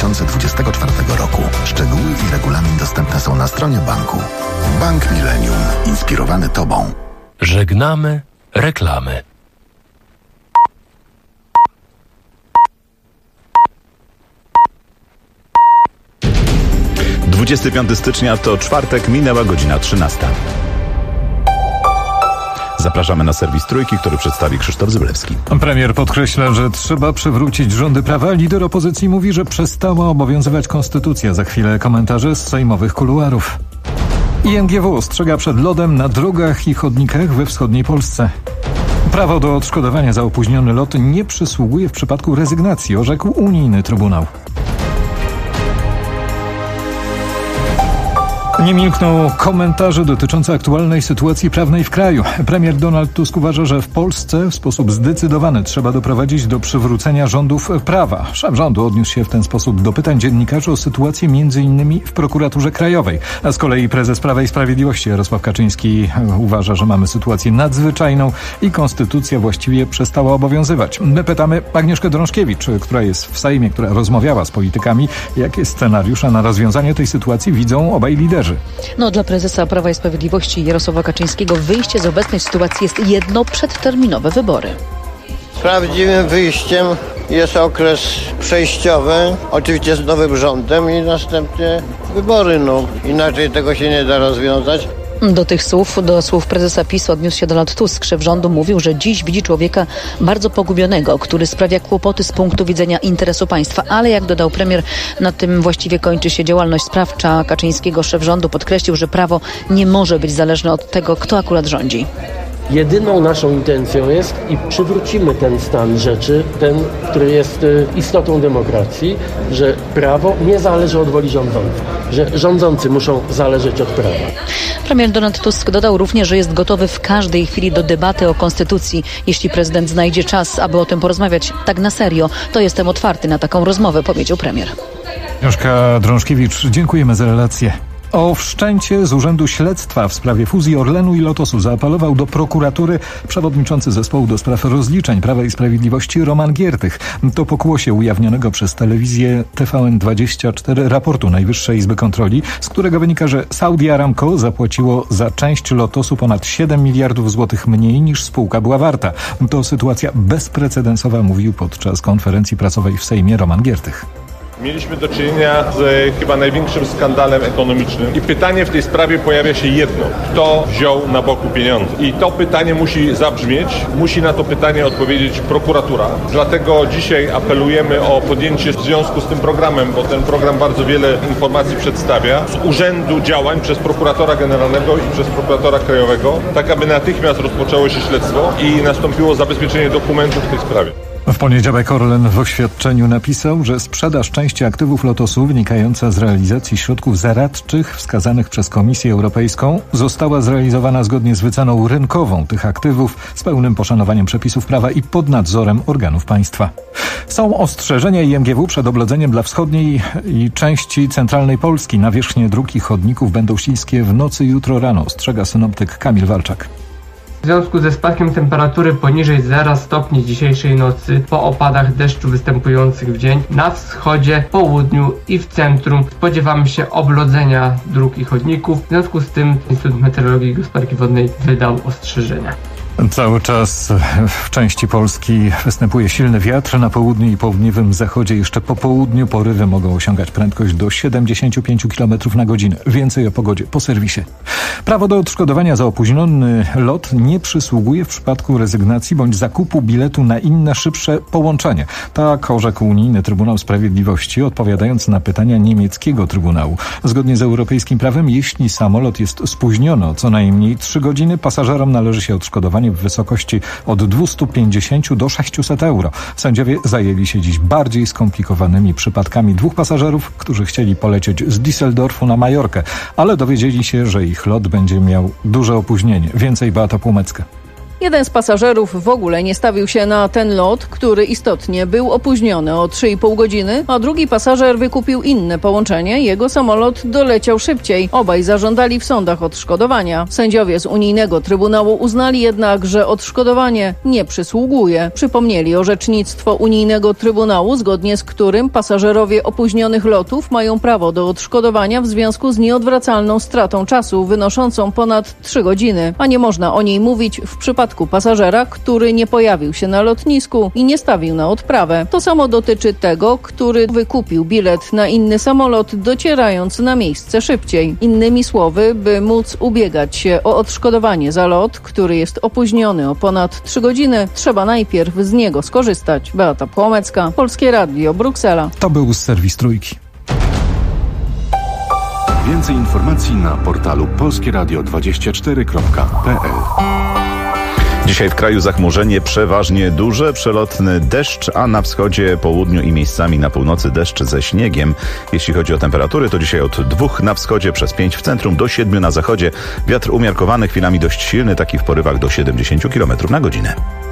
2024 roku. Szczegóły i regulamin dostępne są na stronie banku. Bank Millennium. Inspirowany Tobą. Żegnamy reklamy. - 25 stycznia to czwartek, minęła godzina 13. Zapraszamy na serwis Trójki, który przedstawi Krzysztof Zyblewski. Premier podkreśla, że trzeba przywrócić rządy prawa. Lider opozycji mówi, że przestała obowiązywać konstytucja. Za chwilę komentarze z sejmowych kuluarów. INGW ostrzega przed lodem na drogach i chodnikach we wschodniej Polsce. Prawo do odszkodowania za opóźniony lot nie przysługuje w przypadku rezygnacji, orzekł unijny trybunał. Nie milkną komentarze dotyczące aktualnej sytuacji prawnej w kraju. Premier Donald Tusk uważa, że w Polsce w sposób zdecydowany trzeba doprowadzić do przywrócenia rządów prawa. Szef rządu odniósł się w ten sposób do pytań dziennikarzy o sytuację m.in. w prokuraturze krajowej. A z kolei prezes Prawa i Sprawiedliwości Jarosław Kaczyński uważa, że mamy sytuację nadzwyczajną i konstytucja właściwie przestała obowiązywać. My pytamy Agnieszkę Drążkiewicz, która jest w Sejmie, która rozmawiała z politykami, jakie scenariusze na rozwiązanie tej sytuacji widzą obaj liderzy. Dla prezesa Prawa i Sprawiedliwości Jarosława Kaczyńskiego wyjście z obecnej sytuacji jest jedno: przedterminowe wybory. Prawdziwym wyjściem jest okres przejściowy, oczywiście z nowym rządem i następnie wybory. Inaczej tego się nie da rozwiązać. Do słów prezesa PiS odniósł się Donald Tusk. Szef rządu mówił, że dziś widzi człowieka bardzo pogubionego, który sprawia kłopoty z punktu widzenia interesu państwa. Ale jak dodał premier, na tym właściwie kończy się działalność sprawcza Kaczyńskiego. Szef rządu podkreślił, że prawo nie może być zależne od tego, kto akurat rządzi. Jedyną naszą intencją jest i przywrócimy ten stan rzeczy, ten, który jest istotą demokracji, że prawo nie zależy od woli rządzących, że rządzący muszą zależeć od prawa. Premier Donald Tusk dodał również, że jest gotowy w każdej chwili do debaty o konstytucji. Jeśli prezydent znajdzie czas, aby o tym porozmawiać tak na serio, to jestem otwarty na taką rozmowę, powiedział premier. Agnieszka Drążkiewicz, dziękujemy za relację. O wszczęcie z Urzędu Śledztwa w sprawie fuzji Orlenu i Lotosu zaapelował do prokuratury przewodniczący zespołu do spraw rozliczeń Prawa i Sprawiedliwości Roman Giertych. To pokłosie ujawnionego przez telewizję TVN24 raportu Najwyższej Izby Kontroli, z którego wynika, że Saudi Aramco zapłaciło za część Lotosu ponad 7 miliardów złotych mniej niż spółka była warta. To sytuacja bezprecedensowa, mówił podczas konferencji prasowej w Sejmie Roman Giertych. Mieliśmy do czynienia z chyba największym skandalem ekonomicznym i pytanie w tej sprawie pojawia się jedno: kto wziął na boku pieniądze? I to pytanie musi zabrzmieć, musi na to pytanie odpowiedzieć prokuratura. Dlatego dzisiaj apelujemy o podjęcie w związku z tym programem, bo ten program bardzo wiele informacji przedstawia, z urzędu działań przez prokuratora generalnego i przez prokuratora krajowego, tak aby natychmiast rozpoczęło się śledztwo i nastąpiło zabezpieczenie dokumentów w tej sprawie. W poniedziałek Orlen w oświadczeniu napisał, że sprzedaż części aktywów Lotosu wynikająca z realizacji środków zaradczych wskazanych przez Komisję Europejską została zrealizowana zgodnie z wyceną rynkową tych aktywów z pełnym poszanowaniem przepisów prawa i pod nadzorem organów państwa. Są ostrzeżenia IMGW przed oblodzeniem dla wschodniej i części centralnej Polski. Nawierzchnie dróg i chodników będą śliskie w nocy i jutro rano, ostrzega synoptyk Kamil Walczak. W związku ze spadkiem temperatury poniżej 0 stopni dzisiejszej nocy po opadach deszczu występujących w dzień na wschodzie, południu i w centrum spodziewamy się oblodzenia dróg i chodników. W związku z tym Instytut Meteorologii i Gospodarki Wodnej wydał ostrzeżenia. Cały czas w części Polski występuje silny wiatr. Na południu i południowym zachodzie jeszcze po południu porywy mogą osiągać prędkość do 75 km na godzinę. Więcej o pogodzie po serwisie. Prawo do odszkodowania za opóźniony lot nie przysługuje w przypadku rezygnacji bądź zakupu biletu na inne, szybsze połączenie. Tak orzekł unijny Trybunał Sprawiedliwości, odpowiadając na pytania niemieckiego Trybunału. Zgodnie z europejskim prawem, jeśli samolot jest spóźniony o co najmniej 3 godziny, pasażerom należy się odszkodowanie w wysokości od 250 do 600 euro. Sędziowie zajęli się dziś bardziej skomplikowanymi przypadkami 2 pasażerów, którzy chcieli polecieć z Düsseldorfu na Majorkę, ale dowiedzieli się, że ich lot będzie miał duże opóźnienie. Więcej Beata Półmecka. Jeden z pasażerów w ogóle nie stawił się na ten lot, który istotnie był opóźniony o 3,5 godziny, a drugi pasażer wykupił inne połączenie. Jego samolot doleciał szybciej. Obaj zażądali w sądach odszkodowania. Sędziowie z unijnego trybunału uznali jednak, że odszkodowanie nie przysługuje. Przypomnieli orzecznictwo unijnego trybunału, zgodnie z którym pasażerowie opóźnionych lotów mają prawo do odszkodowania w związku z nieodwracalną stratą czasu wynoszącą ponad 3 godziny, a nie można o niej mówić w przypadku pasażera, który nie pojawił się na lotnisku i nie stawił na odprawę. To samo dotyczy tego, który wykupił bilet na inny samolot, docierając na miejsce szybciej. Innymi słowy, by móc ubiegać się o odszkodowanie za lot, który jest opóźniony o ponad 3 godziny, trzeba najpierw z niego skorzystać. Beata Płomecka, Polskie Radio, Bruksela. To był serwis Trójki. Więcej informacji na portalu polskieradio24.pl. Dzisiaj w kraju zachmurzenie przeważnie duże, przelotny deszcz, a na wschodzie, południu i miejscami na północy deszcz ze śniegiem. Jeśli chodzi o temperatury, to dzisiaj od 2 na wschodzie, przez 5 w centrum, do 7 na zachodzie. Wiatr umiarkowany, chwilami dość silny, taki w porywach do 70 km na godzinę.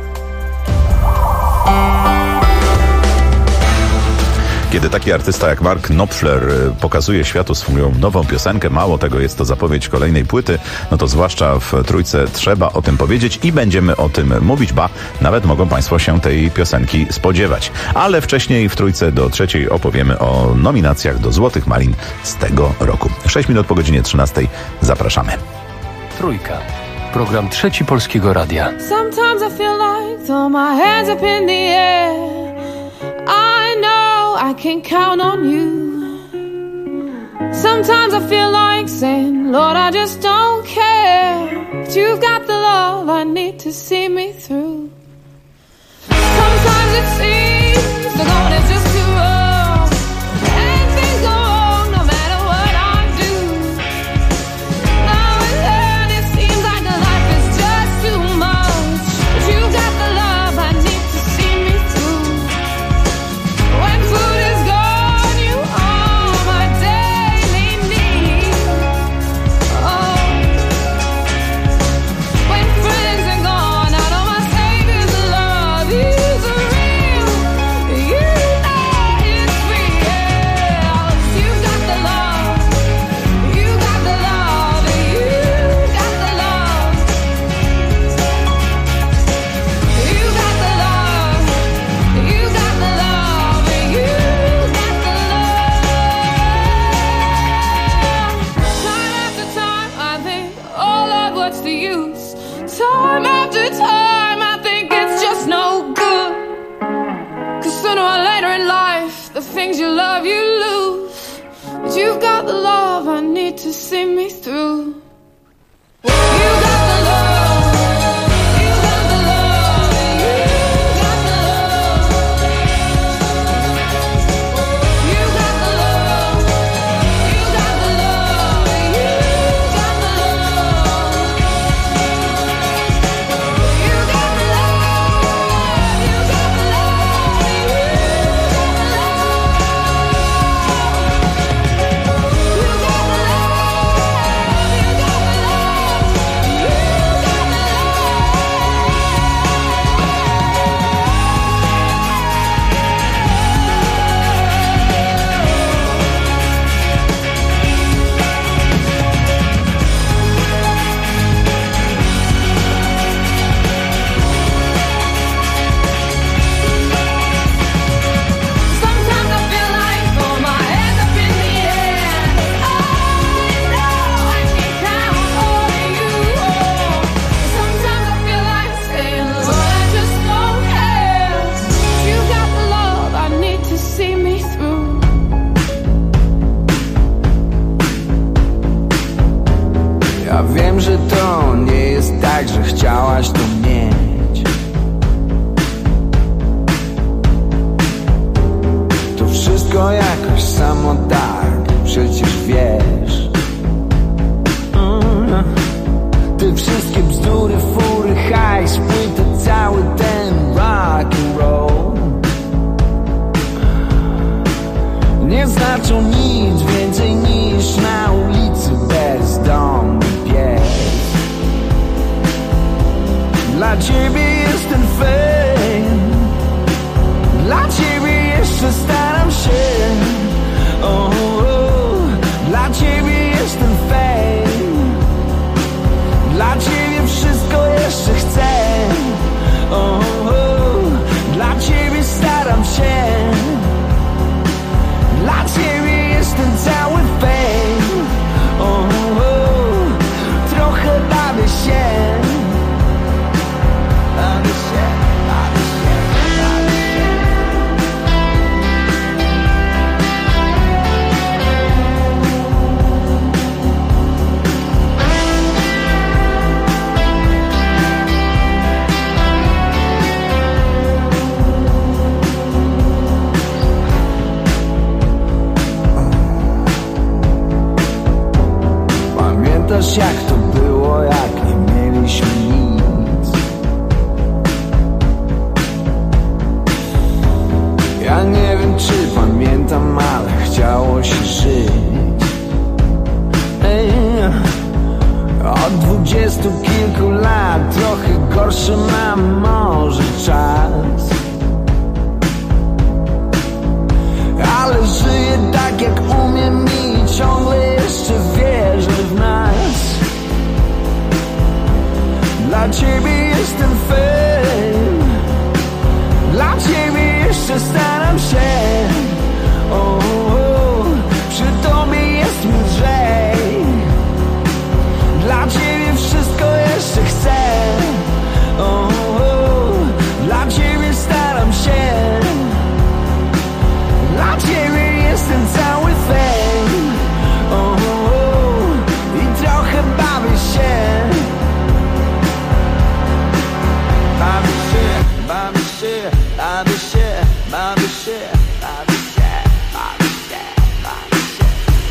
Kiedy taki artysta jak Mark Knopfler pokazuje światu swoją nową piosenkę, mało tego, jest to zapowiedź kolejnej płyty, no to zwłaszcza w Trójce trzeba o tym powiedzieć i będziemy o tym mówić, ba, nawet mogą Państwo się tej piosenki spodziewać. Ale wcześniej w Trójce do 3 opowiemy o nominacjach do Złotych Malin z tego roku. 6 minut po godzinie 13. Zapraszamy. Trójka. Program Trzeci Polskiego Radia. Sometimes I feel like throw my hands up in the air. I know I can count on you. Sometimes I feel like saying, Lord, I just don't care. But you've got the love I need to see me through. Sometimes it seems the going is just too rough, and things go wrong no matter what I do. Now and then it seems like life is just too much, but you've got the love I need to see me through. When food is gone, you are my daily need. Oh, when friends are gone, I know my Savior's love is real. You know it's real. You got the love, you got the love, you got the love. You got the love, you got the love, you got the love. Time after time I think, oh Lord, what's the use? Time after time I think it's just no good. 'Cause sooner or later in life, the things you love you lose. But you've got the love I need to see me through. You got the love, you got the love, you got the love. You got the love, you got the love, you got the love. You got the love, you got the love, you got the Sometimes I feel like throw my hands up in the air. I know I can count on you. Sometimes I feel like saying, Lord, I just don't care. You got the love I need to see me through. Ja wiem, że to nie jest tak, że chciałaś to mieć. To wszystko jakoś samo tak, przecież wiesz. Te wszystkie bzdury, fury, hajs, płyty, cały ten rock and roll nie znaczą nic więcej niż na ulicy bezdomny pies. Dla Dla ciebie jest ten fame, dla ciebie jeszcze staram się. Dla ciebie jest ten fame, dla ciebie wszystko jeszcze chcę. Dla ciebie staram się, dla ciebie jest ten cały fame. Trochę bawię się. Pamiętasz jak to było, jak nie mieliśmy nic? Ja nie wiem czy pamiętam, ale chciało się żyć. Od 20 kilku lat trochę gorszy mam może czas, ale żyję tak jak umiem i ciągle jeszcze wierzę w nas. Dla ciebie jest ten fame, dla ciebie jeszcze staram się. Przy tobie jest mi lżej, dla ciebie wszystko jeszcze chcę. Dla ciebie staram się, dla ciebie jest ten cały fame. I trochę bawię się. Bawię się, bawię się, bawię się, bawię się, bawię się, bawię się, bawię się.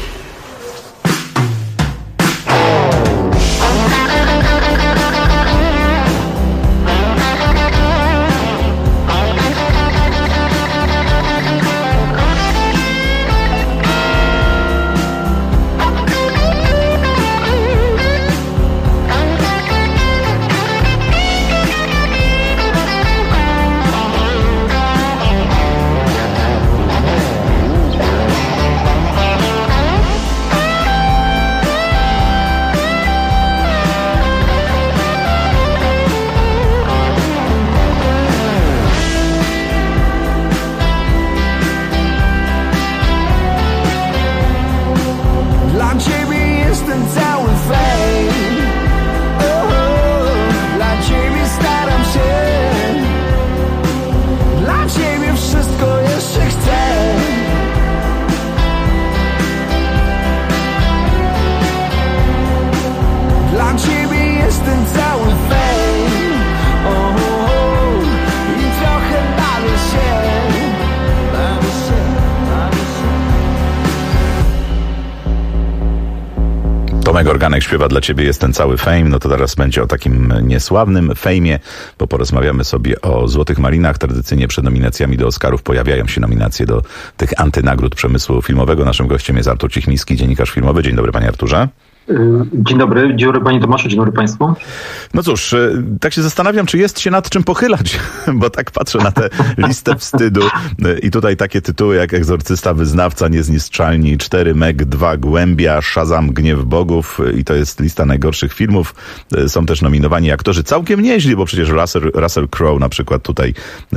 Tomek Organek śpiewa Dla ciebie jest ten cały fame. No to teraz będzie o takim niesławnym fejmie, bo porozmawiamy sobie o Złotych Malinach. Tradycyjnie przed nominacjami do Oscarów pojawiają się nominacje do tych antynagród przemysłu filmowego. Naszym gościem jest Artur Cichmiński, dziennikarz filmowy. Dzień dobry, panie Arturze. Dzień dobry panie Tomaszu, dzień dobry państwu. No cóż, tak się zastanawiam, czy jest się nad czym pochylać, bo tak patrzę na tę listę wstydu i tutaj takie tytuły jak Egzorcysta, Wyznawca, Niezniszczalni, 4 Meg, 2 Głębia, Shazam, Gniew Bogów i to jest lista najgorszych filmów. Są też nominowani aktorzy całkiem nieźli, bo przecież Russell Crowe na przykład tutaj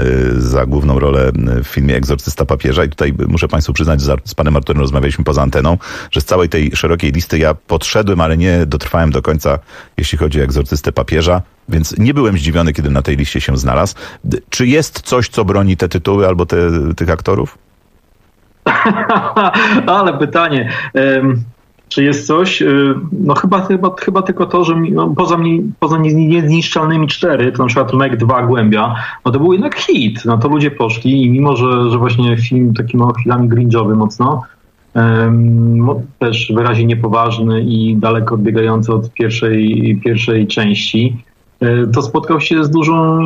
za główną rolę w filmie Egzorcysta Papieża i tutaj muszę państwu przyznać, z panem Arturem rozmawialiśmy poza anteną, że z całej tej szerokiej listy ja podszedłem, ale nie dotrwałem do końca, jeśli chodzi o Egzorcystę Papieża, więc nie byłem zdziwiony, kiedy na tej liście się znalazł. Czy jest coś, co broni te tytuły albo tych aktorów? Ale pytanie. Czy jest coś? No chyba tylko to, że poza Niezniszczalnymi 4, to na przykład Meg 2 Głębia, no to był jednak hit. No to ludzie poszli i mimo, że właśnie film taki mało chwilami cringe'owy mocno, też wyraźnie niepoważny i daleko odbiegający od pierwszej części, to spotkał się z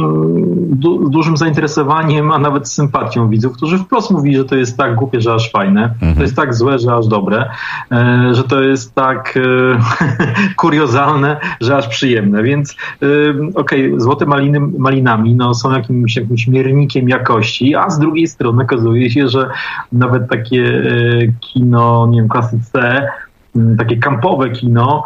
dużym zainteresowaniem, a nawet z sympatią widzów, którzy wprost mówili, że to jest tak głupie, że aż fajne, to jest tak złe, że aż dobre, że to jest tak kuriozalne, że aż przyjemne. Więc Złote malinami są jakimś miernikiem jakości, a z drugiej strony okazuje się, że nawet takie kino, nie wiem, klasy C, takie kampowe kino,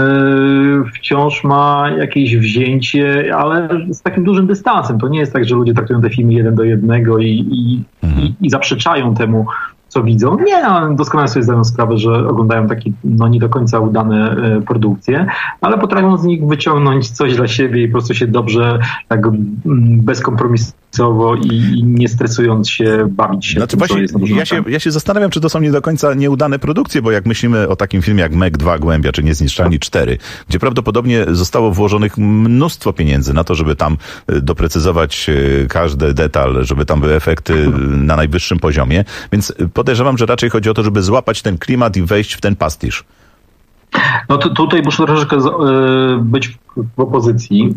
wciąż ma jakieś wzięcie, ale z takim dużym dystansem. To nie jest tak, że ludzie traktują te filmy 1:1 i zaprzeczają temu, co widzą. Nie, ale doskonale sobie zdają sprawę, że oglądają takie nie do końca udane produkcje, ale potrafią z nich wyciągnąć coś dla siebie i po prostu się dobrze, tak bezkompromisowo i nie stresując się, bawić się. Znaczy właśnie, ja się zastanawiam, czy to są nie do końca nieudane produkcje, bo jak myślimy o takim filmie jak Meg 2 Głębia, czy Niezniszczalni 4, gdzie prawdopodobnie zostało włożonych mnóstwo pieniędzy na to, żeby tam doprecyzować każdy detal, żeby tam były efekty na najwyższym poziomie, więc podejrzewam, że raczej chodzi o to, żeby złapać ten klimat i wejść w ten pastisz. No tutaj muszę troszeczkę być w opozycji,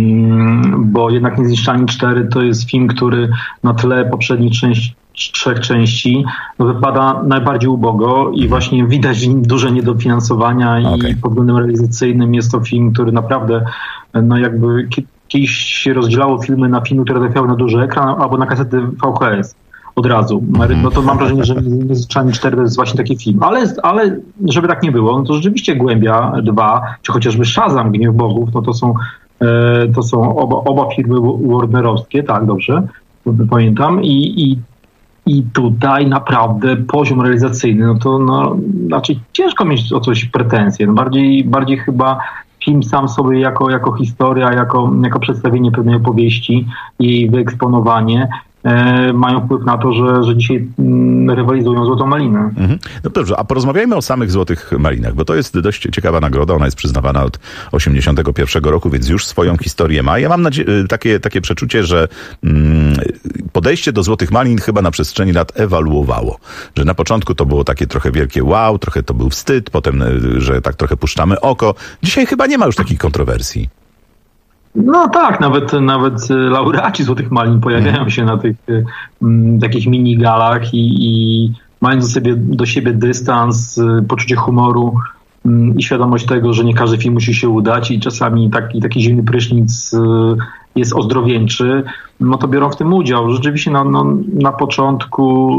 bo jednak Niezniszczalni 4 to jest film, który na tle poprzednich 3 części wypada najbardziej ubogo i właśnie widać duże niedofinansowania i pod względem realizacyjnym jest to film, który naprawdę jakby kiedyś się rozdzielało filmy na filmy, które trafiały na duży ekran albo na kasety VHS. Od razu. No to mam wrażenie, że Niezniszczalni 4 to jest właśnie taki film. Ale żeby tak nie było, no to rzeczywiście Głębia 2, czy chociażby Shazam, Gniew Bogów, no to są oba firmy warnerowskie, tak, dobrze pamiętam. I tutaj naprawdę poziom realizacyjny, znaczy ciężko mieć o coś pretensje. Bardziej chyba film sam sobie jako historia, jako przedstawienie pewnej opowieści i jej wyeksponowanie mają wpływ na to, że dzisiaj rywalizują Złotą Malinę. No dobrze, a porozmawiajmy o samych Złotych Malinach, bo to jest dość ciekawa nagroda, ona jest przyznawana od 1981 roku, więc już swoją historię ma. Ja mam takie przeczucie, że podejście do Złotych Malin chyba na przestrzeni lat ewoluowało. Że na początku to było takie trochę wielkie wow, trochę to był wstyd, potem, że tak trochę puszczamy oko. Dzisiaj chyba nie ma już takich kontrowersji. No tak, nawet laureaci Złotych Malin pojawiają się na tych takich mini-galach i mając do siebie dystans, poczucie humoru i świadomość tego, że nie każdy film musi się udać i czasami taki zimny prysznic jest ozdrowieńczy, no to biorą w tym udział. Rzeczywiście na początku,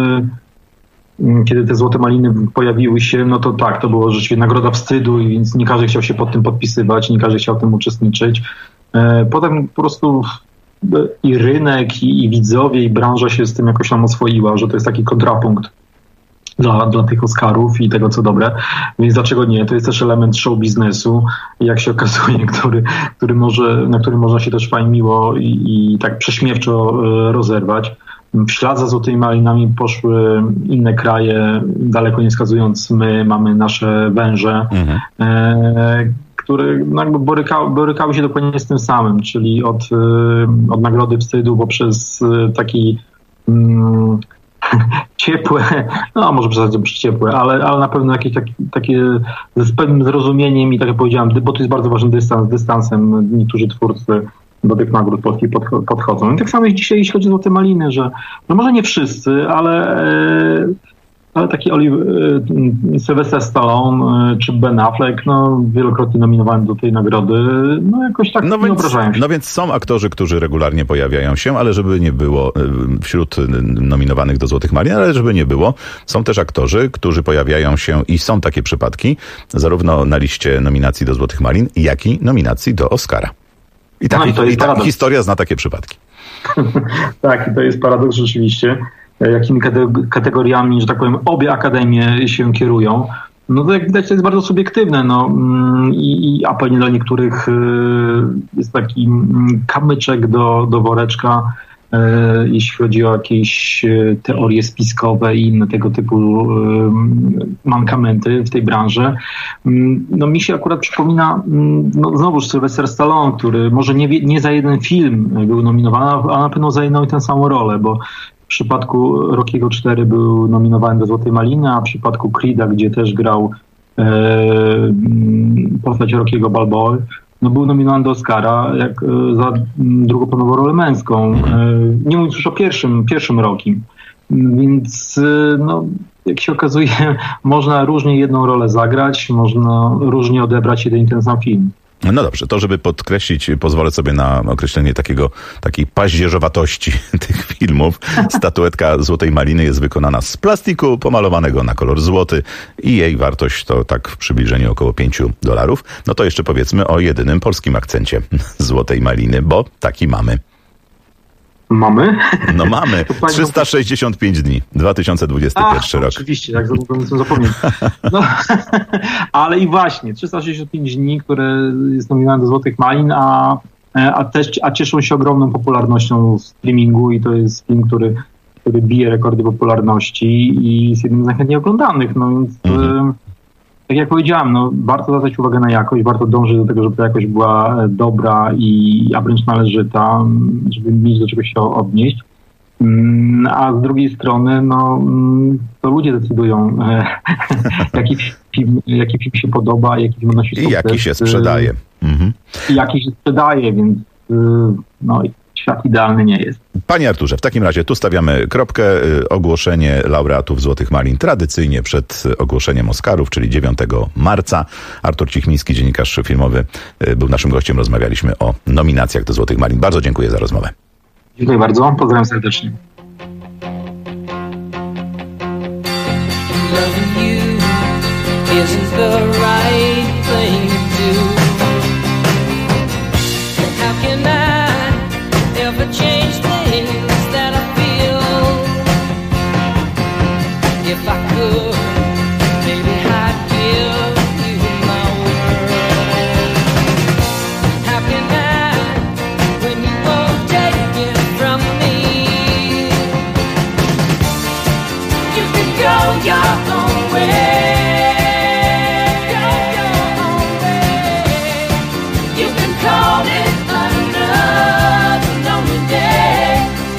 kiedy te Złote Maliny pojawiły się, no to tak, to było rzeczywiście nagroda wstydu, i więc nie każdy chciał się pod tym podpisywać, nie każdy chciał w tym uczestniczyć. Potem po prostu i rynek, i widzowie, i branża się z tym jakoś tam oswoiła, że to jest taki kontrapunkt dla tych Oscarów i tego, co dobre. Więc dlaczego nie? To jest też element show biznesu, jak się okazuje, na który można się też fajnie miło i tak prześmiewczo rozerwać. W ślad za Złotymi Malinami poszły inne kraje, daleko nie wskazując, my mamy nasze węże, które jakby borykały się dokładnie z tym samym, czyli od nagrody wstydu poprzez taki ciepłe, no może przesadzić ciepłe, ale na pewno jakieś takie z pewnym zrozumieniem i tak jak powiedziałem, bo to jest bardzo ważny dystansem niektórzy twórcy do tych nagród polskich podchodzą. I tak samo jest dzisiaj, jeśli chodzi o Złote Maliny, że no może nie wszyscy, ale taki Sylvester Stallone czy Ben Affleck, no wielokrotnie nominowany do tej nagrody, no jakoś tak nie obrażają się. No więc są aktorzy, którzy regularnie pojawiają się, ale żeby nie było wśród nominowanych do Złotych Malin, ale żeby nie było, są też aktorzy, którzy pojawiają się i są takie przypadki, zarówno na liście nominacji do Złotych Malin, jak i nominacji do Oscara. I ta historia zna takie przypadki. Tak, i to jest paradoks rzeczywiście. Jakimi kategoriami, że tak powiem, obie akademie się kierują. No to jak widać, to jest bardzo subiektywne. A pewnie dla niektórych jest taki kamyczek do woreczka, jeśli chodzi o jakieś teorie spiskowe i inne tego typu mankamenty w tej branży. No mi się akurat przypomina znowuż Sylvester Stallone, który może nie za jeden film był nominowany, a na pewno za jedną i tę samą rolę, bo w przypadku Rockiego 4 był nominowany do Złotej Maliny, a w przypadku Creeda, gdzie też grał postać Rockiego Balboa, no był nominowany do Oscara za drugoplanową rolę męską. Nie mówiąc już o pierwszym Rockim. Więc no, jak się okazuje, można różnie jedną rolę zagrać, można różnie odebrać jeden i ten sam film. No dobrze, to żeby podkreślić, pozwolę sobie na określenie takiej paździerzowatości tych filmów. Statuetka Złotej Maliny jest wykonana z plastiku pomalowanego na kolor złoty i jej wartość to tak w przybliżeniu około $5. No to jeszcze powiedzmy o jedynym polskim akcencie Złotej Maliny, bo taki mamy. Mamy? No mamy. 365 dni. 2021 rok. Oczywiście, tak mogłem zapomnieć. No, ale i właśnie, 365 dni, które jest nominowane do Złotych Malin, a cieszą się ogromną popularnością w streamingu i to jest film, który bije rekordy popularności i jest jednym z najchętniej oglądanych. No więc tak jak powiedziałem, no, warto zwracać uwagę na jakość, warto dążyć do tego, żeby ta jakość była dobra a wręcz należyta, żeby mieć do czego się odnieść. A z drugiej strony, no, to ludzie decydują, jaki film się podoba, jaki film odnosi sukces. I jaki się sprzedaje. I jaki się sprzedaje, więc no, świat idealny nie jest. Panie Arturze, w takim razie tu stawiamy kropkę. Ogłoszenie laureatów Złotych Malin tradycyjnie przed ogłoszeniem Oscarów, czyli 9 marca. Artur Cichmiński, dziennikarz filmowy, był naszym gościem. Rozmawialiśmy o nominacjach do Złotych Malin. Bardzo dziękuję za rozmowę. Dziękuję bardzo. Pozdrawiam serdecznie. Change things that I feel. If I could, maybe I'd give you my word. How can I, when you won't take it from me? You can go your own way. Go your own way. You can call it another lonely day.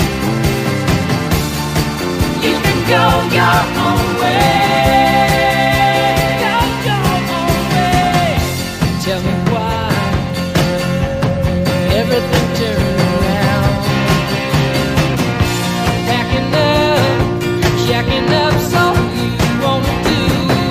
You can go your own way. Go your own way. Tell me why everything turned around. Packing up, shacking up, so you wanna do.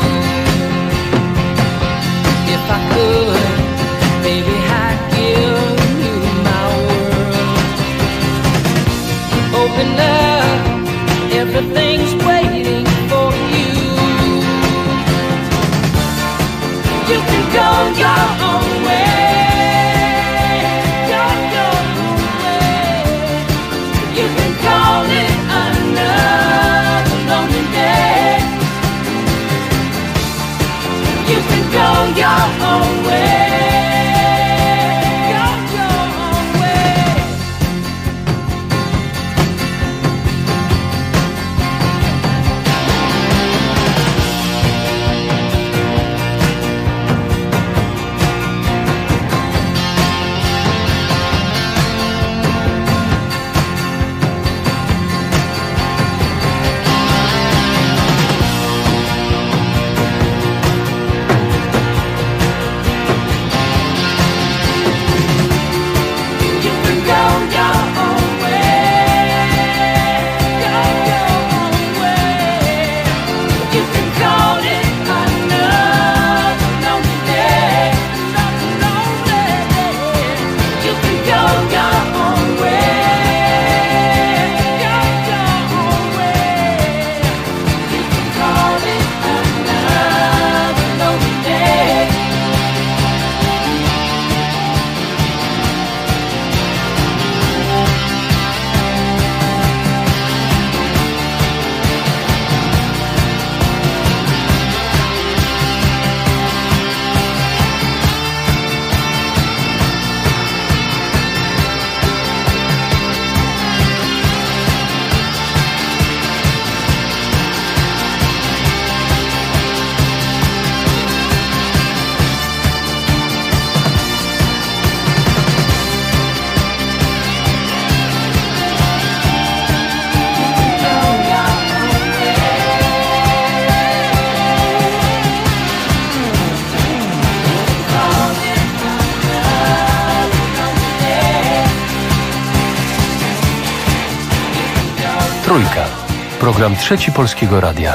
Trójka. Program Trzeci Polskiego Radia.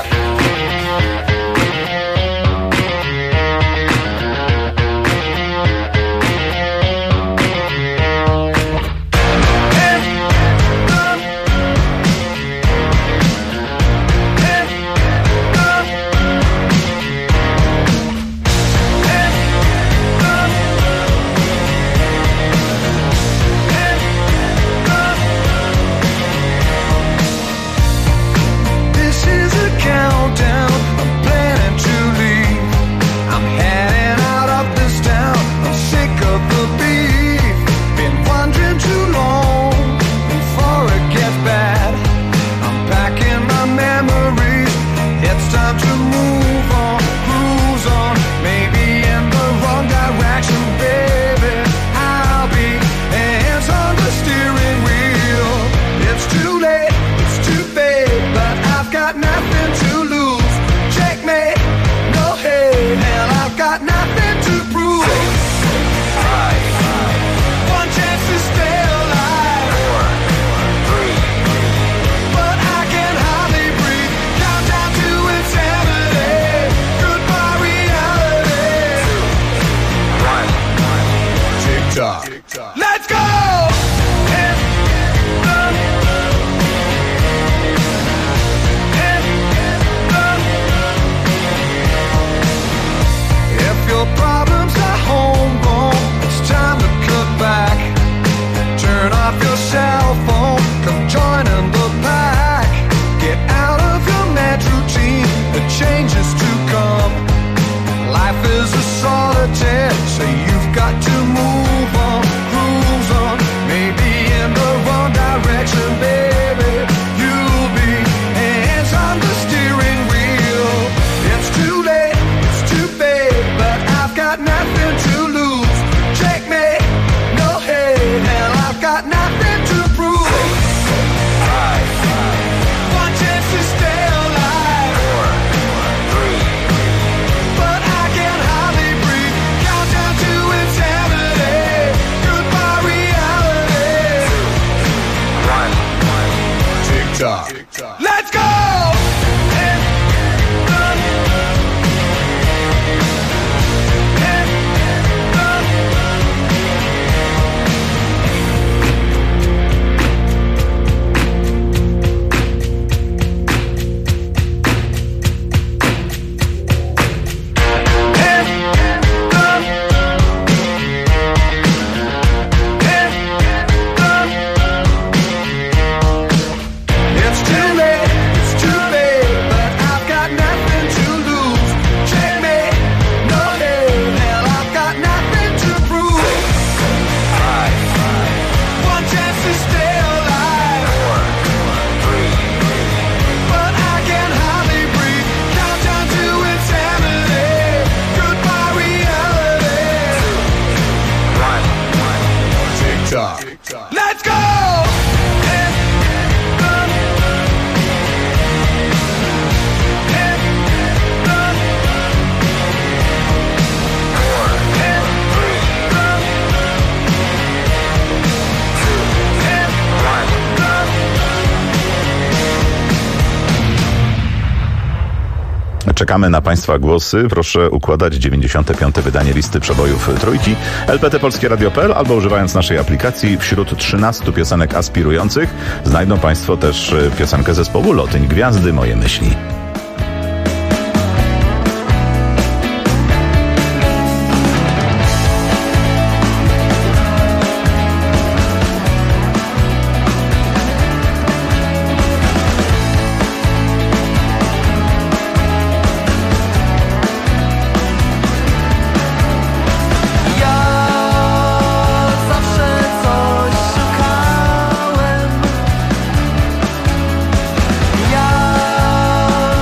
Let's go! If your problems are homegrown, it's time to cut back. Turn off your cell phone, come join in the pack. Get out of your mad routine, the change is to come. Life is a solitaire, so you've got to move on, cruise on. Maybe in the wrong direction, baby. You'll be hands on the steering wheel. It's too late, it's too bad, but I've got nothing to lose. Checkmate, no hate, hell, I've got nothing to prove. One chance to stay alive. 4, 3. But I can hardly breathe. Countdown to insanity. Goodbye reality. 2, 1. Tick tock. Let's go! It's too late, it's too bad, but I've got nothing to lose. Checkmate, no hate, hell, I've got nothing to prove. 1 chance to stay alive. 4, 3. But I can hardly breathe. Countdown to insanity. Goodbye reality. 2, 1. Tick tock. Let's go! Czekamy na Państwa głosy. Proszę układać 95. wydanie listy przebojów Trójki. lptpolskieradio.pl albo używając naszej aplikacji. Wśród 13 piosenek aspirujących znajdą Państwo też piosenkę zespołu Lotyń. Gwiazdy moje myśli. Ja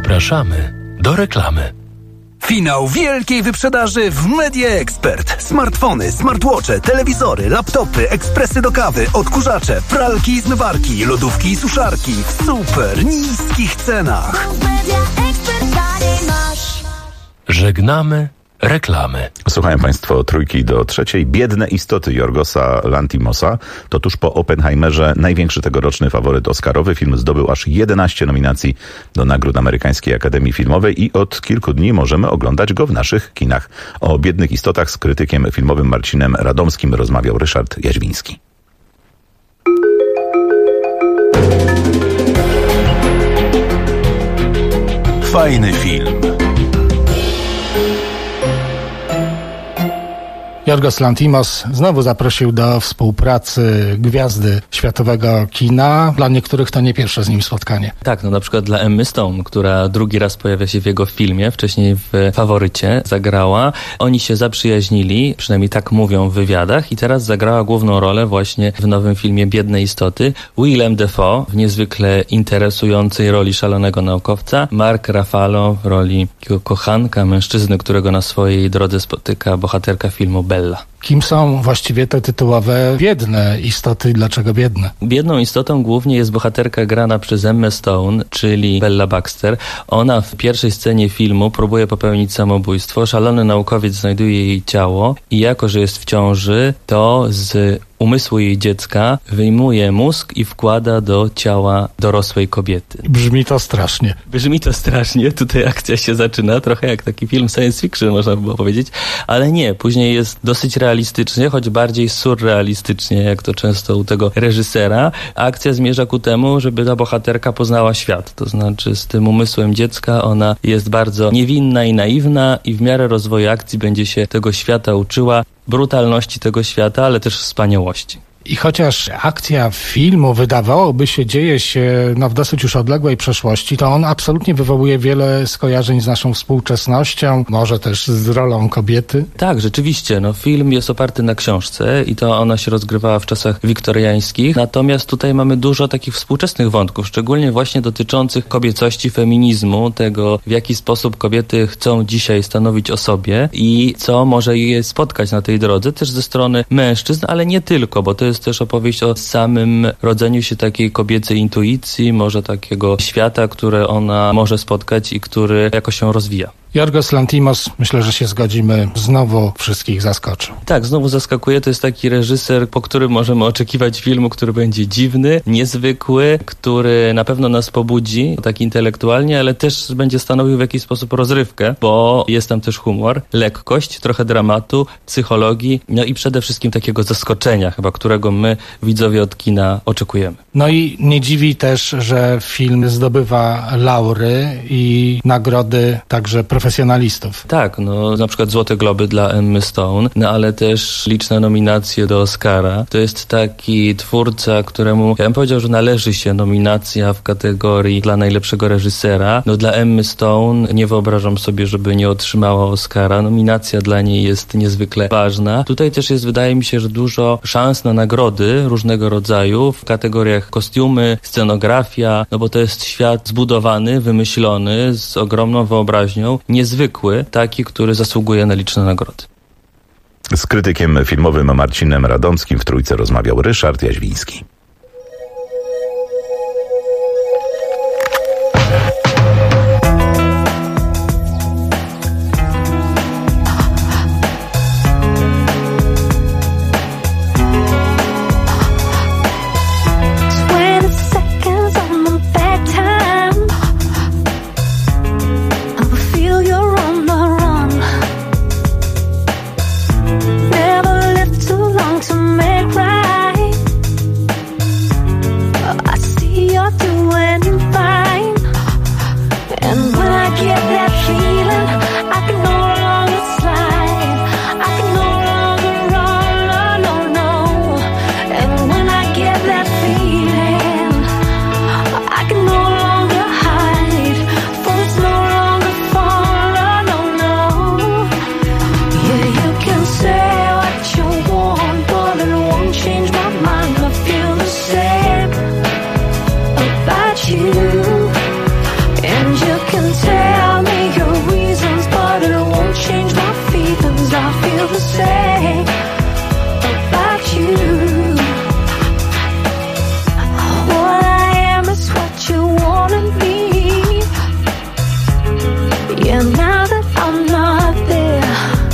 Zapraszamy do reklamy. Finał wielkiej wyprzedaży w Media Expert. Smartfony, smartwatche, telewizory, laptopy, ekspresy do kawy, odkurzacze, pralki i zmywarki, lodówki i suszarki w super niskich cenach. Żegnamy reklamy. Słuchają Państwo Trójki do trzeciej. Biedne istoty Jorgosa Lanthimosa to tuż po Oppenheimerze największy tegoroczny faworyt oscarowy. Film zdobył aż 11 nominacji do nagród Amerykańskiej Akademii Filmowej i od kilku dni możemy oglądać go w naszych kinach. O Biednych istotach z krytykiem filmowym Marcinem Radomskim rozmawiał Ryszard Jaźwiński. Fajny film. Jorgos Lanthimos znowu zaprosił do współpracy gwiazdy światowego kina. Dla niektórych to nie pierwsze z nim spotkanie. Tak, no na przykład dla Emmy Stone, która drugi raz pojawia się w jego filmie, wcześniej w Faworycie zagrała. Oni się zaprzyjaźnili, przynajmniej tak mówią w wywiadach, i teraz zagrała główną rolę właśnie w nowym filmie Biedne istoty. Willem Dafoe w niezwykle interesującej roli szalonego naukowca, Mark Ruffalo w roli takiego kochanka, mężczyzny, którego na swojej drodze spotyka bohaterka filmu Bella. Kim są właściwie te tytułowe biedne istoty? Dlaczego biedne? Biedną istotą głównie jest bohaterka grana przez Emmę Stone, czyli Bella Baxter. Ona w pierwszej scenie filmu próbuje popełnić samobójstwo. Szalony naukowiec znajduje jej ciało i jako, że jest w ciąży, to z umysłu jej dziecka wyjmuje mózg i wkłada do ciała dorosłej kobiety. Brzmi to strasznie. Brzmi to strasznie. Tutaj akcja się zaczyna trochę jak taki film science fiction, można by było powiedzieć, ale nie. Później jest dosyć realistycznie, choć bardziej surrealistycznie, jak to często u tego reżysera. Akcja zmierza ku temu, żeby ta bohaterka poznała świat. To znaczy z tym umysłem dziecka ona jest bardzo niewinna i naiwna i w miarę rozwoju akcji będzie się tego świata uczyła, brutalności tego świata, ale też wspaniałości. I chociaż akcja filmu wydawałoby się dzieje się w dosyć już odległej przeszłości, to on absolutnie wywołuje wiele skojarzeń z naszą współczesnością, może też z rolą kobiety. Tak, rzeczywiście. Film jest oparty na książce i to ona się rozgrywała w czasach wiktoriańskich. Natomiast tutaj mamy dużo takich współczesnych wątków, szczególnie właśnie dotyczących kobiecości, feminizmu, tego w jaki sposób kobiety chcą dzisiaj stanowić o sobie i co może je spotkać na tej drodze, też ze strony mężczyzn, ale nie tylko, bo to jest też opowieść o samym rodzeniu się takiej kobiecej intuicji, może takiego świata, które ona może spotkać i który jakoś się rozwija. Jorgos Lanthimos, myślę, że się zgodzimy, znowu wszystkich zaskoczył. Tak, znowu zaskakuje. To jest taki reżyser, po którym możemy oczekiwać filmu, który będzie dziwny, niezwykły, który na pewno nas pobudzi tak intelektualnie, ale też będzie stanowił w jakiś sposób rozrywkę, bo jest tam też humor, lekkość, trochę dramatu, psychologii, no i przede wszystkim takiego zaskoczenia chyba, którego my, widzowie od kina, oczekujemy. No i nie dziwi też, że film zdobywa laury i nagrody także profesjonalistów. Tak, na przykład Złote Globy dla Emmy Stone, ale też liczne nominacje do Oscara. To jest taki twórca, któremu, ja bym powiedział, że należy się nominacja w kategorii dla najlepszego reżysera. Dla Emmy Stone nie wyobrażam sobie, żeby nie otrzymała Oscara. Nominacja dla niej jest niezwykle ważna. Tutaj też jest, wydaje mi się, że dużo szans na nagrody różnego rodzaju w kategoriach kostiumy, scenografia, bo to jest świat zbudowany, wymyślony, z ogromną wyobraźnią, niezwykły, taki, który zasługuje na liczne nagrody. Z krytykiem filmowym Marcinem Radomskim w Trójce rozmawiał Ryszard Jaźwiński. I'm not there.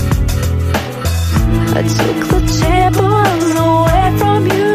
I took the tables away from you.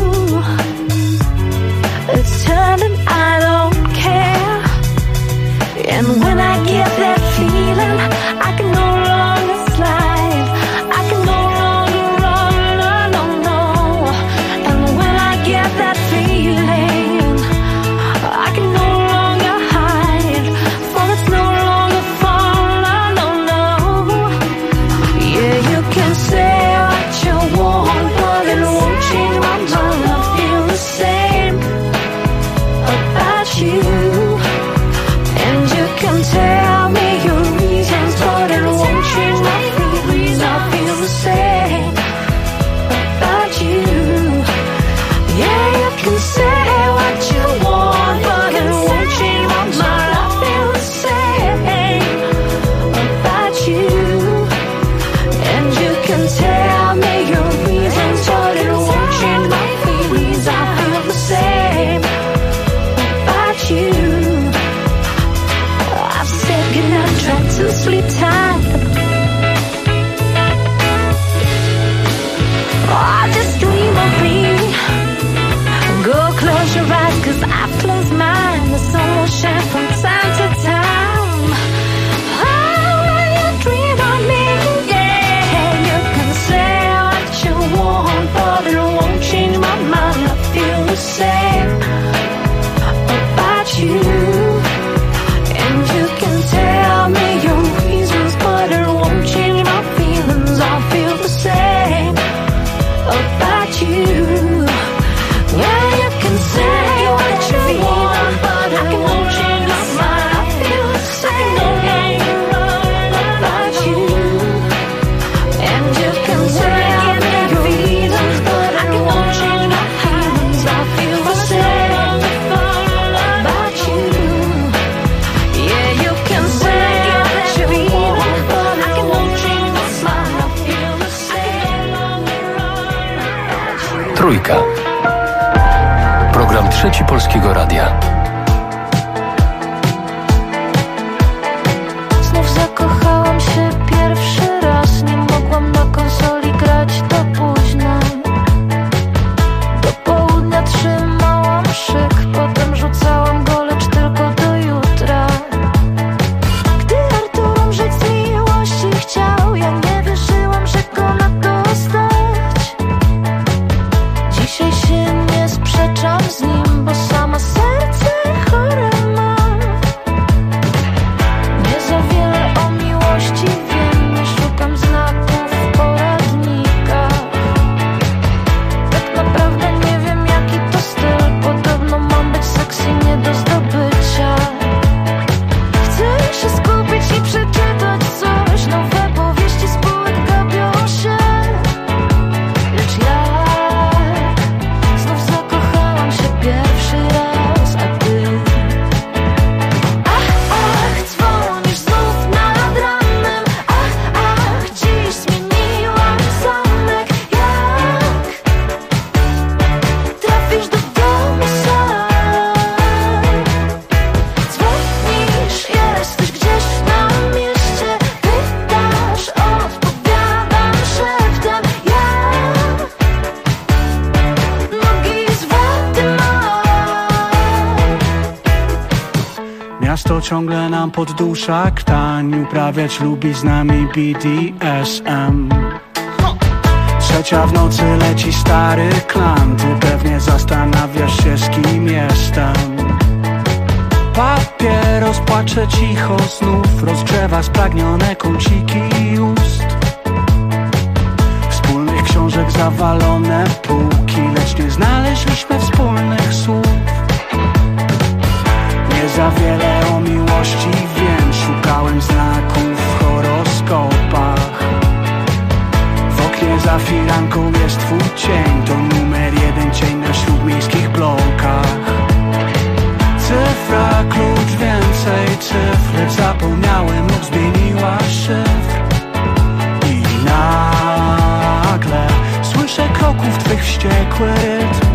It's turned and I don't care. And when I get that feeling, I can no longer slide, I can no longer run, no. And when I get that feeling, I can no longer hide, for it's no longer fun, no. Yeah, you can say what you want, but it won't change my mind. I feel the same about you. And you can tell me your reasons, but it won't change my feelings. I feel the same about you. Yeah, you can say what you want, but it won't change my mind. I feel the same about you. And you can tell me your reasons, but it won't change my feelings. I feel the same about you. I've said goodnight, tried to sleep tight. Oh, just dream of me. Go close your eyes, 'cause I've closed mine. The sun will shine from time to time. Oh, when you dream of me, yeah, you can say what you want, but it won't change my mind. I feel the same about you. And you can tell me your reasons, but it won't change my feelings. I feel the same about you. Yeah, you can say what you want, but it won't change my mind. I feel the same about you. And you can tell me your reasons, but it won't change my feelings. I feel the same about you. Yeah, you can say what you want, but it won't change my mind. I feel the same about you. Trójka. Program Trzeci Polskiego Radia. Znów zakochałam się pierwszy raz. Nie mogłam na konsoli grać do późna. Do południa trzymałam szyk, potem rzucałam go, lecz tylko do jutra. Gdy Artur umrzeć z miłości chciał, ja nie wierzyłam, że go na to stać. Dzisiaj się nie sprzeczam z nim, bo sama serce chore mam. Nie za wiele o miłości wiem, nie szukam znaków w poradnikach. Tak naprawdę nie wiem, jaki to styl, podobno mam być sexy nie do zdobycia. Chcę się skupić i przeczytać coś, nowe powieści spółek gapią się. Lecz ja znów zakochałam się pierwszy raz, a ty? Ach, dzwonisz znów nad ranem. Ach, dziś zmieniłam zamek. Jak trafisz do domu sam? Dzwonisz, jesteś gdzieś na mieście. Pytasz, odpowiadam szeptem. Ja nogi z wody mam. Miasto ciągle nam poddusza ktań, uprawiać lubi z nami BDSM. Trzecia w nocy leci stary klan, ty pewnie zastanawiasz się, z kim jestem. Papieros płacze cicho znów, rozgrzewa spragnione kąciki ust. Wspólnych książek zawalone półki, lecz nie znaleźliśmy wspólnych słów. Nie za wiele o miłości wiem, szukałem znaków w horoskopach. W oknie za firanką jest twój cień, to numer 1 cień na śródmiejskich blokach. Cyfra, klucz, więcej cyfr, lecz zapomniałem lub zmieniła szyfr. I nagle słyszę kroków twych wściekły rytm.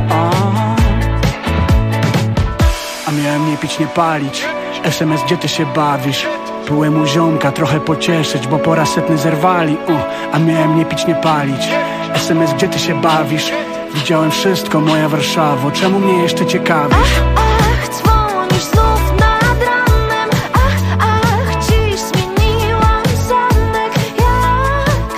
A miałem nie pić, nie palić. SMS, gdzie ty się bawisz? Byłem u ziomka trochę pocieszyć, bo po raz setny zerwali, a miałem nie pić, nie palić. SMS, gdzie ty się bawisz? Widziałem wszystko, moja Warszawo, czemu mnie jeszcze ciekawisz? Ach, dzwonisz znów nad ranem. Ach, dziś zmieniłam zamek. Jak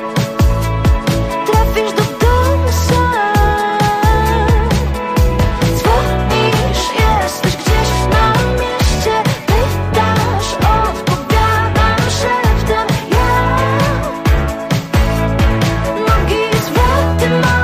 trafisz do domu sam? Dzwonisz, jesteś gdzieś na mieście. Pytasz, odpowiadam szeptem. Ja nogi zwroty mam.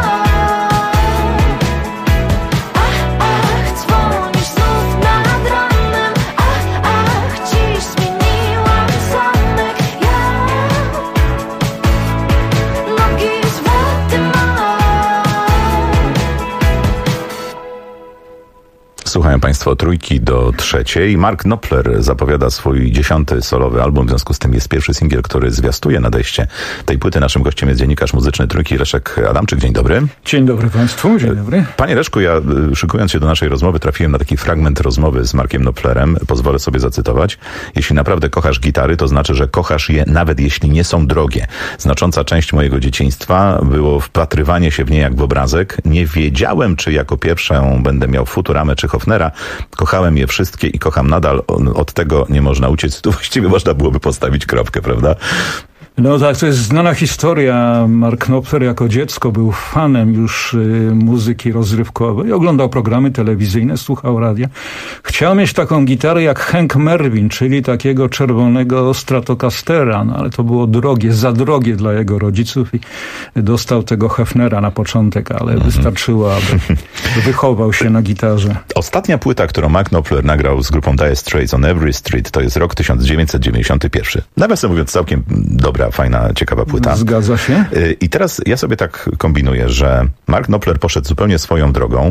Słuchają Państwo Trójki do trzeciej. Mark Knopfler zapowiada swój 10. solowy album, w związku z tym jest pierwszy singiel, który zwiastuje nadejście tej płyty. Naszym gościem jest dziennikarz muzyczny Trójki Leszek Adamczyk. Dzień dobry. Dzień dobry Państwu, dzień dobry. Panie Leszku, ja szykując się do naszej rozmowy trafiłem na taki fragment rozmowy z Markiem Knopflerem. Pozwolę sobie zacytować. Jeśli naprawdę kochasz gitary, to znaczy, że kochasz je nawet jeśli nie są drogie. Znacząca część mojego dzieciństwa było wpatrywanie się w nie jak w obrazek. Nie wiedziałem, czy jako pierwszą będę miał Futuramę czy Hofnera. Kochałem je wszystkie i kocham nadal. Od tego nie można uciec. Tu właściwie można byłoby postawić kropkę, prawda? No tak, to jest znana historia. Mark Knopfler jako dziecko był fanem już muzyki rozrywkowej. Oglądał programy telewizyjne, słuchał radia. Chciał mieć taką gitarę jak Hank Mervyn, czyli takiego czerwonego Stratocastera, no ale to było drogie, za drogie dla jego rodziców i dostał tego Hefnera na początek, ale wystarczyło, aby wychował się na gitarze. Ostatnia płyta, którą Mark Knopfler nagrał z grupą Dire Straits, On Every Street, to jest rok 1991. Nawiasem mówiąc, całkiem dobra, fajna, ciekawa płyta. Zgadza się. I teraz ja sobie tak kombinuję, że Mark Knopfler poszedł zupełnie swoją drogą.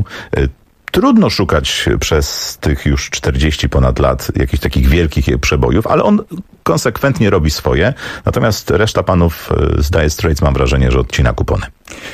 Trudno szukać przez tych już 40 ponad lat jakichś takich wielkich przebojów, ale on konsekwentnie robi swoje. Natomiast reszta panów z Dire Straits, mam wrażenie, że odcina kupony.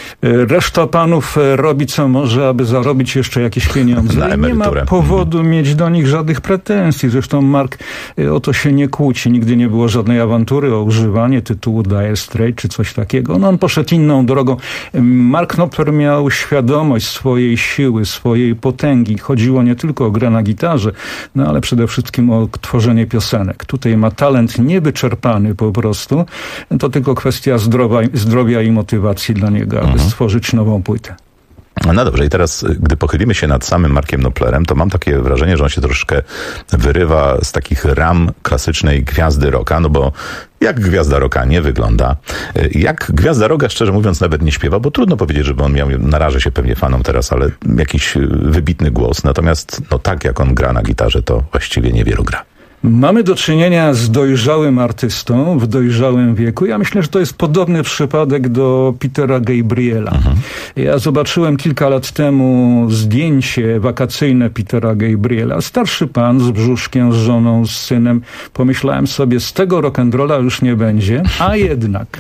Reszta panów robi co może, aby zarobić jeszcze jakieś pieniądze. Na emeryturę. Nie ma powodu mieć do nich żadnych pretensji. Zresztą Mark o to się nie kłóci. Nigdy nie było żadnej awantury o używanie tytułu Dire Straits czy coś takiego. No on poszedł inną drogą. Mark Knopfler miał świadomość swojej siły, swojej potęgi. Chodziło nie tylko o grę na gitarze, no ale przede wszystkim o tworzenie piosenek. Tutaj ma talent niewyczerpany po prostu. To tylko kwestia zdrowia i motywacji dla niego, aby stworzyć nową płytę. No dobrze, i teraz, gdy pochylimy się nad samym Markiem Knopflerem, to mam takie wrażenie, że on się troszkę wyrywa z takich ram klasycznej gwiazdy rocka, no bo jak gwiazda rocka nie wygląda, jak gwiazda rocka, szczerze mówiąc, nawet nie śpiewa, bo trudno powiedzieć, żeby on miał, narażę się pewnie fanom teraz, ale jakiś wybitny głos. Natomiast, no tak jak on gra na gitarze, to właściwie niewielu gra. Mamy do czynienia z dojrzałym artystą w dojrzałym wieku. Ja myślę, że to jest podobny przypadek do Petera Gabriela. Ja zobaczyłem kilka lat temu zdjęcie wakacyjne Petera Gabriela. Starszy pan z brzuszkiem, z żoną, z synem. Pomyślałem sobie, z tego rock'n'rolla już nie będzie, a jednak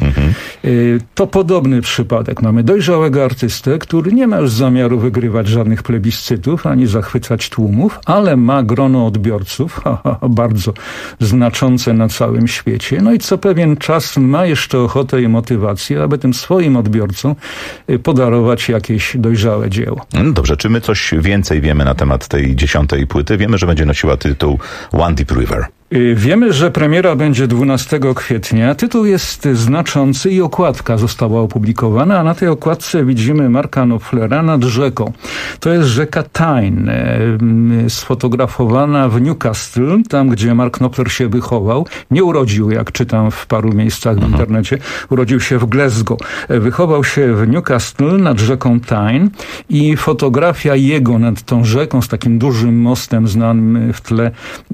to podobny przypadek. Mamy dojrzałego artystę, który nie ma już zamiaru wygrywać żadnych plebiscytów, ani zachwycać tłumów, ale ma grono odbiorców, bardzo znaczące na całym świecie. No i co pewien czas ma jeszcze ochotę i motywację, aby tym swoim odbiorcom podarować jakieś dojrzałe dzieło. No dobrze, czy my coś więcej wiemy na temat tej 10. płyty? Wiemy, że będzie nosiła tytuł One Deep River. Wiemy, że premiera będzie 12 kwietnia. Tytuł jest znaczący i okładka została opublikowana, a na tej okładce widzimy Marka Knopflera nad rzeką. To jest rzeka Tyne, sfotografowana w Newcastle, tam gdzie Mark Knopfler się wychował. Nie urodził, jak czytam w paru miejscach w internecie, urodził się w Glasgow. Wychował się w Newcastle nad rzeką Tyne i fotografia jego nad tą rzeką z takim dużym mostem znanym w tle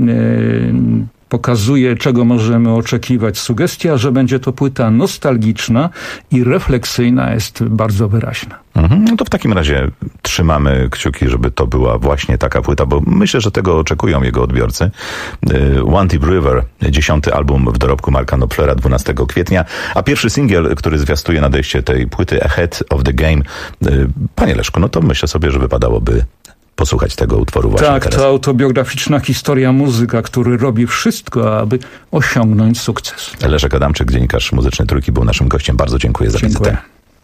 pokazuje, czego możemy oczekiwać. Sugestia, że będzie to płyta nostalgiczna i refleksyjna, jest bardzo wyraźna. No to w takim razie trzymamy kciuki, żeby to była właśnie taka płyta, bo myślę, że tego oczekują jego odbiorcy. One Deep River, 10. album w dorobku Marka Knopflera, 12 kwietnia, a pierwszy singiel, który zwiastuje nadejście tej płyty, Ahead of the Game. Panie Leszku, no to myślę sobie, że wypadałoby posłuchać tego utworu właśnie tak, teraz. to autobiograficzna historia muzyka, który robi wszystko, aby osiągnąć sukces. Leszek Adamczyk, dziennikarz muzyczny Trójki, był naszym gościem. Bardzo dziękuję za wizytę.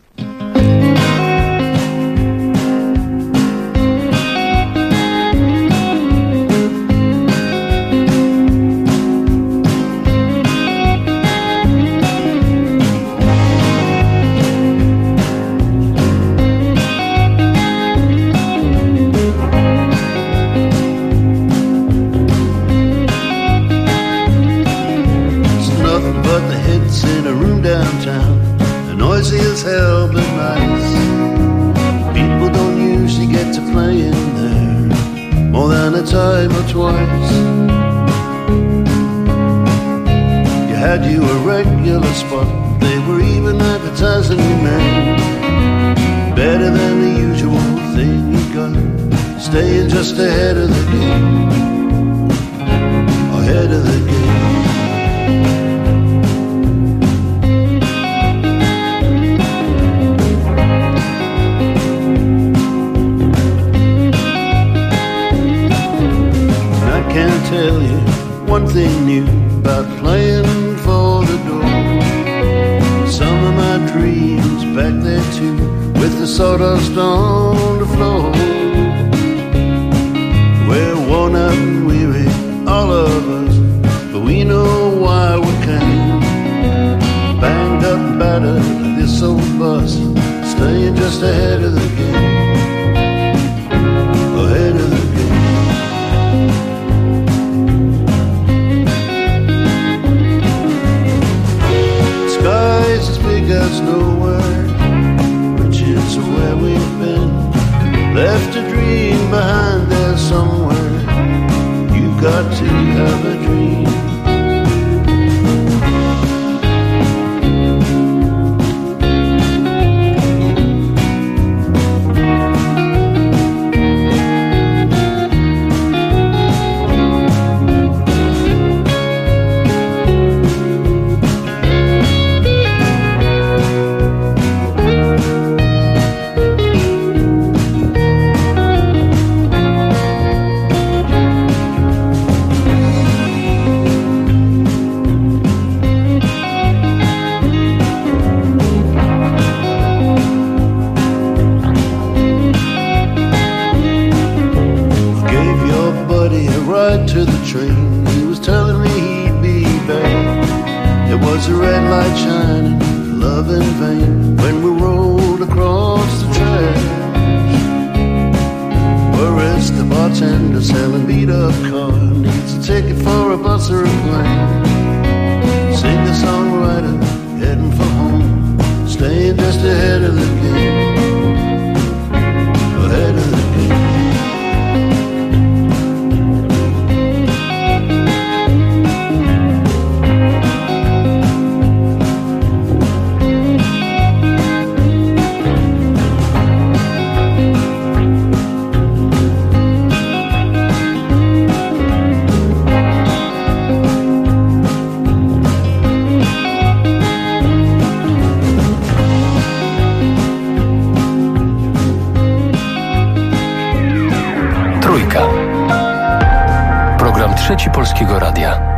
Trzeci Polskiego Radia.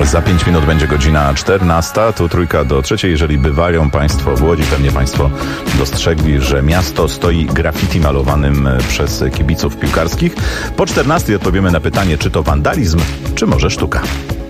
Za 5 minut będzie godzina 14, tu 2:03. Jeżeli bywają Państwo w Łodzi, pewnie Państwo dostrzegli, że miasto stoi graffiti malowanym przez kibiców piłkarskich. Po 14 odpowiemy na pytanie, czy to wandalizm, czy może sztuka.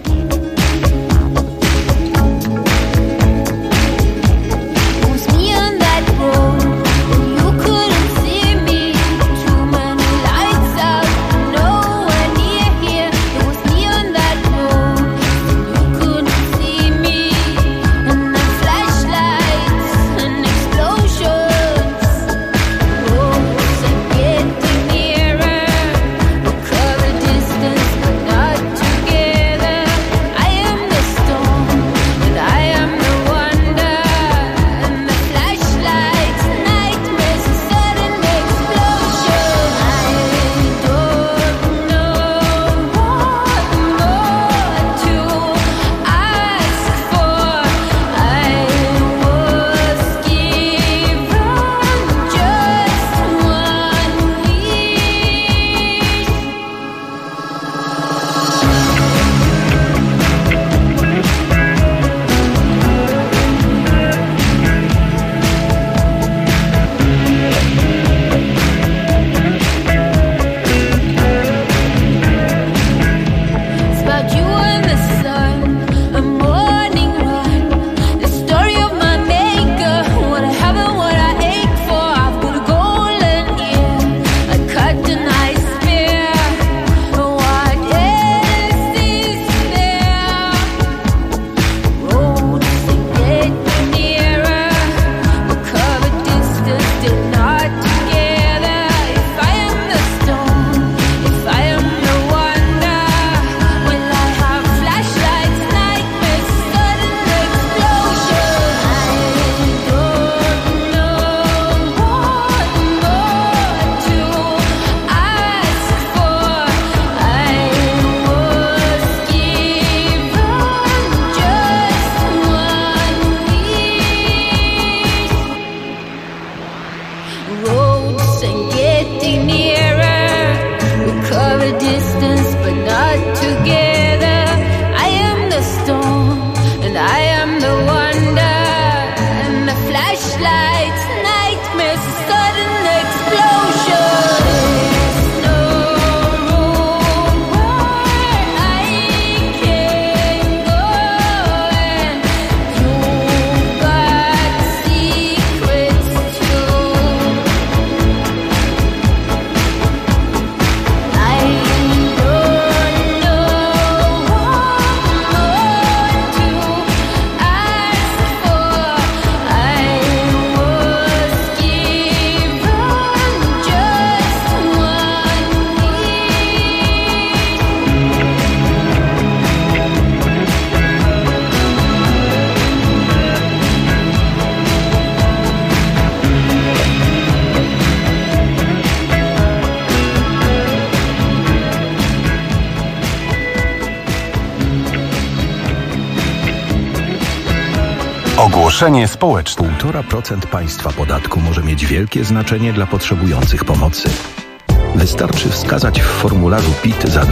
Ogłoszenie społeczne. 1,5% państwa podatku może mieć wielkie znaczenie dla potrzebujących pomocy. Wystarczy wskazać w formularzu PIT za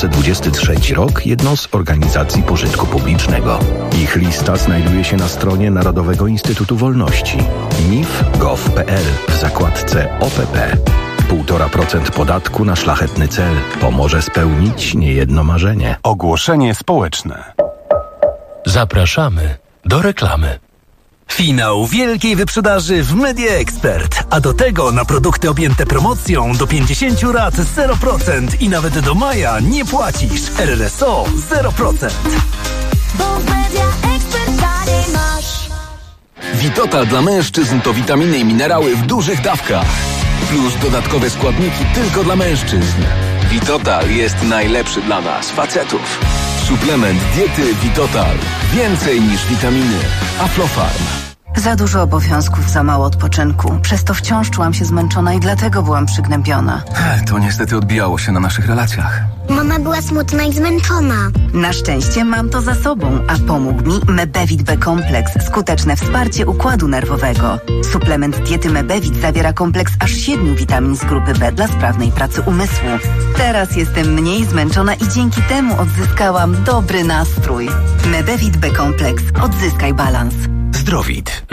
2023 rok jedną z organizacji pożytku publicznego. Ich lista znajduje się na stronie Narodowego Instytutu Wolności mif.gov.pl w zakładce OPP. 1,5% podatku na szlachetny cel pomoże spełnić niejedno marzenie. Ogłoszenie społeczne. Zapraszamy do reklamy. Finał wielkiej wyprzedaży w Media Expert, a do tego na produkty objęte promocją do 50 rat 0% i nawet do maja nie płacisz. RRSO 0%. Bo w Media Expert taniej masz. Vitotal dla mężczyzn to witaminy i minerały w dużych dawkach. Plus dodatkowe składniki tylko dla mężczyzn. Vitotal jest najlepszy dla nas, facetów. Suplement diety Vitotal. Więcej niż witaminy. Aflofarm. Za dużo obowiązków, za mało odpoczynku. Przez to wciąż czułam się zmęczona i dlatego byłam przygnębiona. To niestety odbijało się na naszych relacjach. Mama była smutna i zmęczona. Na szczęście mam to za sobą, a pomógł mi Mebevit B-kompleks, skuteczne wsparcie układu nerwowego. Suplement diety Mebevit zawiera kompleks aż 7 witamin z grupy B dla sprawnej pracy umysłu. Teraz jestem mniej zmęczona i dzięki temu odzyskałam dobry nastrój. Mebevit B-kompleks. Odzyskaj balans. Zdrowit.